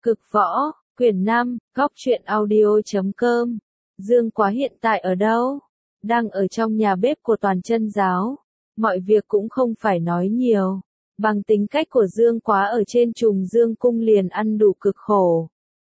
Cực võ, quyển 5, góc truyện audio.com. Dương Quá hiện tại ở đâu? Đang ở trong nhà bếp của Toàn Chân Giáo. Mọi việc cũng không phải nói nhiều. Bằng tính cách của Dương Quá ở trên Trùng Dương Cung liền ăn đủ cực khổ.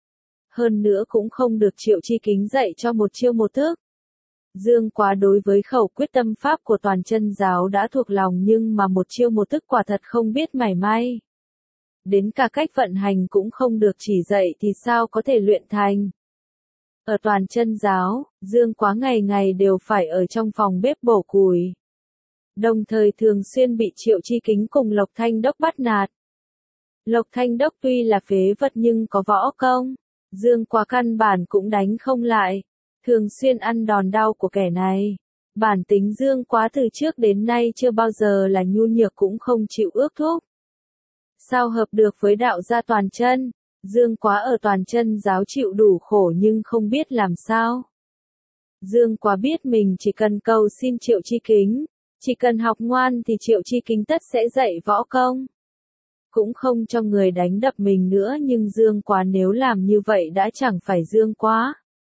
Hơn nữa cũng không được Triệu Chi Kính dạy cho một chiêu một thức. Dương Quá đối với khẩu quyết tâm pháp của Toàn Chân Giáo đã thuộc lòng, nhưng mà một chiêu một thức quả thật không biết mảy may. Đến cả cách vận hành cũng không được chỉ dạy thì sao có thể luyện thành. Ở Toàn Chân Giáo, Dương Quá ngày ngày đều phải ở trong phòng bếp bổ củi. Đồng thời thường xuyên bị Triệu Chi Kính cùng Lộc Thanh Đốc bắt nạt. Lộc Thanh Đốc tuy là phế vật nhưng có võ công, Dương Quá căn bản cũng đánh không lại, thường xuyên ăn đòn đau của kẻ này. Bản tính Dương Quá từ trước đến nay chưa bao giờ là nhu nhược cũng không chịu ước thúc. Sao hợp được với đạo gia Toàn Chân? Dương Quá ở Toàn Chân Giáo chịu đủ khổ nhưng không biết làm sao. Dương Quá biết mình chỉ cần cầu xin Triệu Chi Kính, chỉ cần học ngoan thì Triệu Chi Kính tất sẽ dạy võ công. Cũng không cho người đánh đập mình nữa, nhưng Dương Quá nếu làm như vậy đã chẳng phải Dương Quá.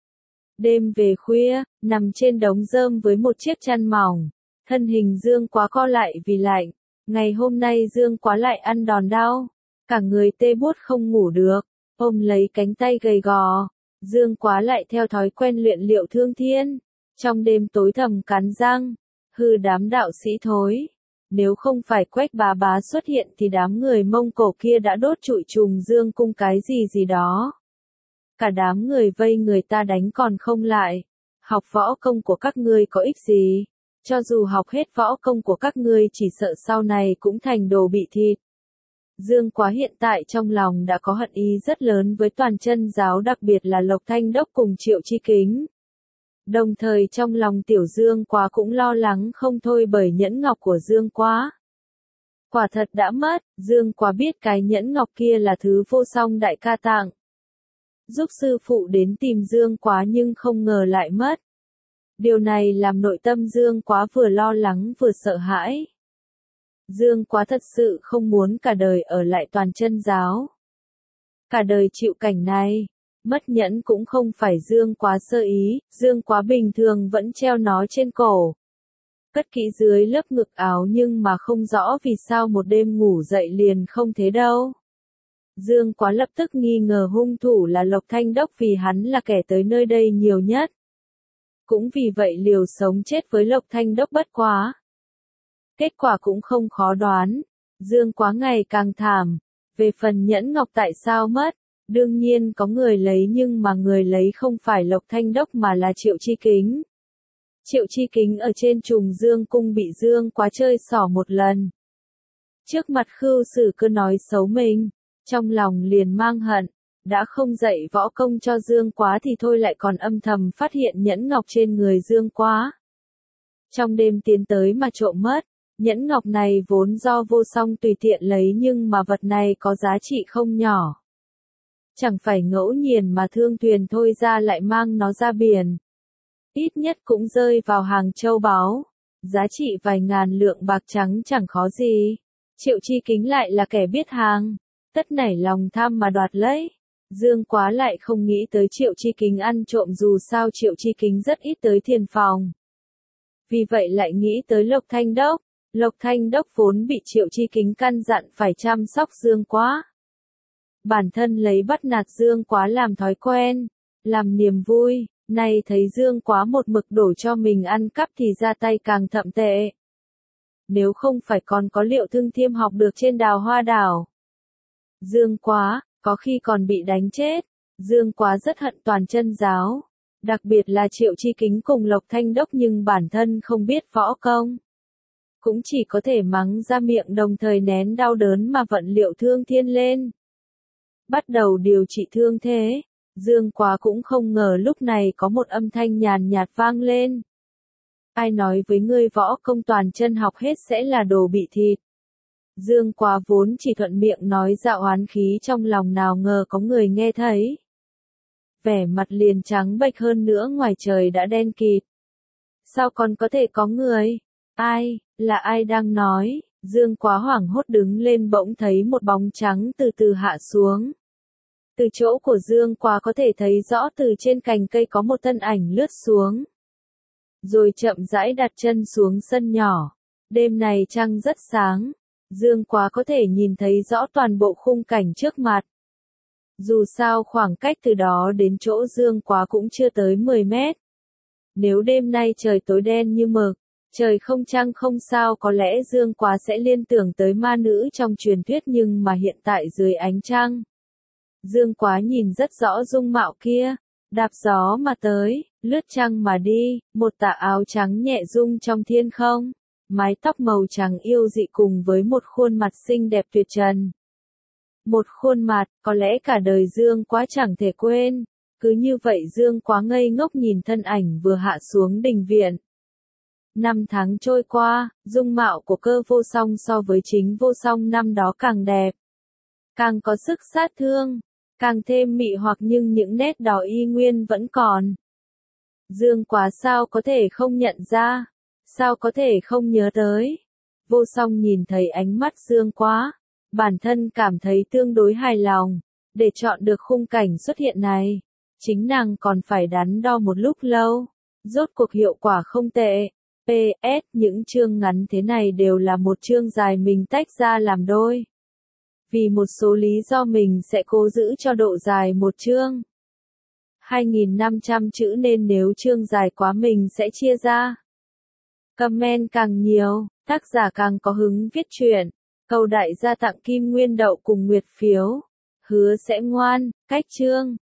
Đêm về khuya, nằm trên đống rơm với một chiếc chăn mỏng, thân hình Dương Quá co lại vì lạnh. Ngày hôm nay Dương Quá lại ăn đòn đau, cả người tê buốt không ngủ được, ôm lấy cánh tay gầy gò, Dương Quá lại theo thói quen luyện Liệu Thương Thiên. Trong đêm tối thầm cắn răng, hư đám đạo sĩ thối. Nếu không phải Quách Bá Bá xuất hiện thì đám người Mông Cổ kia đã đốt trụi Trùng Dương Cung cái gì đó. Cả đám người vây người ta đánh còn không lại. Học võ công của các ngươi có ích gì? Cho dù học hết võ công của các ngươi chỉ sợ sau này cũng thành đồ bị thịt. Dương Quá hiện tại trong lòng đã có hận ý rất lớn với Toàn Chân Giáo, đặc biệt là Lộc Thanh Đốc cùng Triệu Chi Kính. Đồng thời trong lòng tiểu Dương Quá cũng lo lắng không thôi bởi nhẫn ngọc của Dương Quá. Quả thật đã mất, Dương Quá biết cái nhẫn ngọc kia là thứ vô song đại ca tặng. Giúp sư phụ đến tìm Dương Quá nhưng không ngờ lại mất. Điều này làm nội tâm Dương Quá vừa lo lắng vừa sợ hãi. Dương Quá thật sự không muốn cả đời ở lại Toàn Chân Giáo. Cả đời chịu cảnh này, mất nhẫn cũng không phải Dương Quá sơ ý, Dương Quá bình thường vẫn treo nó trên cổ. Cất kỹ dưới lớp ngực áo, nhưng mà không rõ vì sao một đêm ngủ dậy liền không thế đâu. Dương Quá lập tức nghi ngờ hung thủ là Lộc Thanh Đốc vì hắn là kẻ tới nơi đây nhiều nhất. Cũng vì vậy liều sống chết với Lộc Thanh Đốc bất quá. Kết quả cũng không khó đoán, Dương Quá ngày càng thảm. Về phần nhẫn ngọc tại sao mất, đương nhiên có người lấy, nhưng mà người lấy không phải Lộc Thanh Đốc mà là Triệu Chi Kính. Triệu Chi Kính ở trên Trùng Dương Cung bị Dương Quá chơi xỏ một lần. Trước mặt Khưu Sử Cơ nói xấu mình, trong lòng liền mang hận. Đã không dạy võ công cho Dương Quá thì thôi lại còn âm thầm phát hiện nhẫn ngọc trên người Dương Quá. Trong đêm tiến tới mà trộm mất, nhẫn ngọc này vốn do Vô Song tùy tiện lấy, nhưng mà vật này có giá trị không nhỏ. Chẳng phải ngẫu nhiên mà Thương Thuyền thôi ra lại mang nó ra biển. Ít nhất cũng rơi vào hàng châu báu, giá trị vài ngàn lượng bạc trắng chẳng khó gì. Triệu Chi Kính lại là kẻ biết hàng, tất nảy lòng tham mà đoạt lấy. Dương Quá lại không nghĩ tới Triệu Chi Kính ăn trộm, dù sao Triệu Chi Kính rất ít tới thiền phòng. Vì vậy lại nghĩ tới Lộc Thanh Đốc. Lộc Thanh Đốc vốn bị Triệu Chi Kính căn dặn phải chăm sóc Dương Quá. Bản thân lấy bắt nạt Dương Quá làm thói quen, làm niềm vui, nay thấy Dương Quá một mực đổ cho mình ăn cắp thì ra tay càng thậm tệ. Nếu không phải còn có Liệu Thương Thiêm học được trên Đào Hoa Đảo, Dương Quá có khi còn bị đánh chết. Dương Quá rất hận Toàn Chân Giáo, đặc biệt là Triệu Chi Kính cùng Lộc Thanh Đốc, nhưng bản thân không biết võ công. Cũng chỉ có thể mắng ra miệng, đồng thời nén đau đớn mà vận Liệu Thương Thiên lên. Bắt đầu điều trị thương thế, Dương Quá cũng không ngờ lúc này có một âm thanh nhàn nhạt vang lên. Ai nói với ngươi võ công toàn chân học hết sẽ là đồ bị thịt? Dương Quá vốn chỉ thuận miệng nói ra oán khí trong lòng, nào ngờ có người nghe thấy. Vẻ mặt liền trắng bệch hơn nữa, ngoài trời đã đen kịt. Sao còn có thể có người? Ai, là ai đang nói? Dương Quá hoảng hốt đứng lên, bỗng thấy một bóng trắng từ từ hạ xuống. Từ chỗ của Dương Quá có thể thấy rõ từ trên cành cây có một thân ảnh lướt xuống. Rồi chậm rãi đặt chân xuống sân nhỏ. Đêm này trăng rất sáng. Dương Quá có thể nhìn thấy rõ toàn bộ khung cảnh trước mặt. Dù sao khoảng cách từ đó đến chỗ Dương Quá cũng chưa tới 10 mét. Nếu đêm nay trời tối đen như mực, trời không trăng không sao có lẽ Dương Quá sẽ liên tưởng tới ma nữ trong truyền thuyết nhưng mà hiện tại dưới ánh trăng. Dương Quá nhìn rất rõ dung mạo kia, đạp gió mà tới, lướt trăng mà đi, một tà áo trắng nhẹ rung trong thiên không, mái tóc màu trắng yêu dị cùng với một khuôn mặt xinh đẹp tuyệt trần. Một khuôn mặt, có lẽ cả đời Dương Quá chẳng thể quên. Cứ như vậy Dương Quá ngây ngốc nhìn thân ảnh vừa hạ xuống đình viện. 5 tháng trôi qua, dung mạo của Cơ Vô Song so với chính Vô Song năm đó càng đẹp. Càng có sức sát thương, càng thêm mị hoặc nhưng những nét đó y nguyên vẫn còn. Dương Quá sao có thể không nhận ra, sao có thể không nhớ tới. Vô Song nhìn thấy ánh mắt Dương Quá, bản thân cảm thấy tương đối hài lòng, để chọn được khung cảnh xuất hiện này. Chính nàng còn phải đắn đo một lúc lâu, rốt cuộc hiệu quả không tệ. PS, những chương ngắn thế này đều là một chương dài mình tách ra làm đôi. Vì một số lý do mình sẽ cố giữ cho độ dài một chương. 2.500 chữ nên nếu chương dài quá mình sẽ chia ra. Comment càng nhiều, tác giả càng có hứng viết truyện. Cầu đại gia tặng Kim Nguyên Đậu cùng Nguyệt phiếu. Hứa sẽ ngoan, cách chương.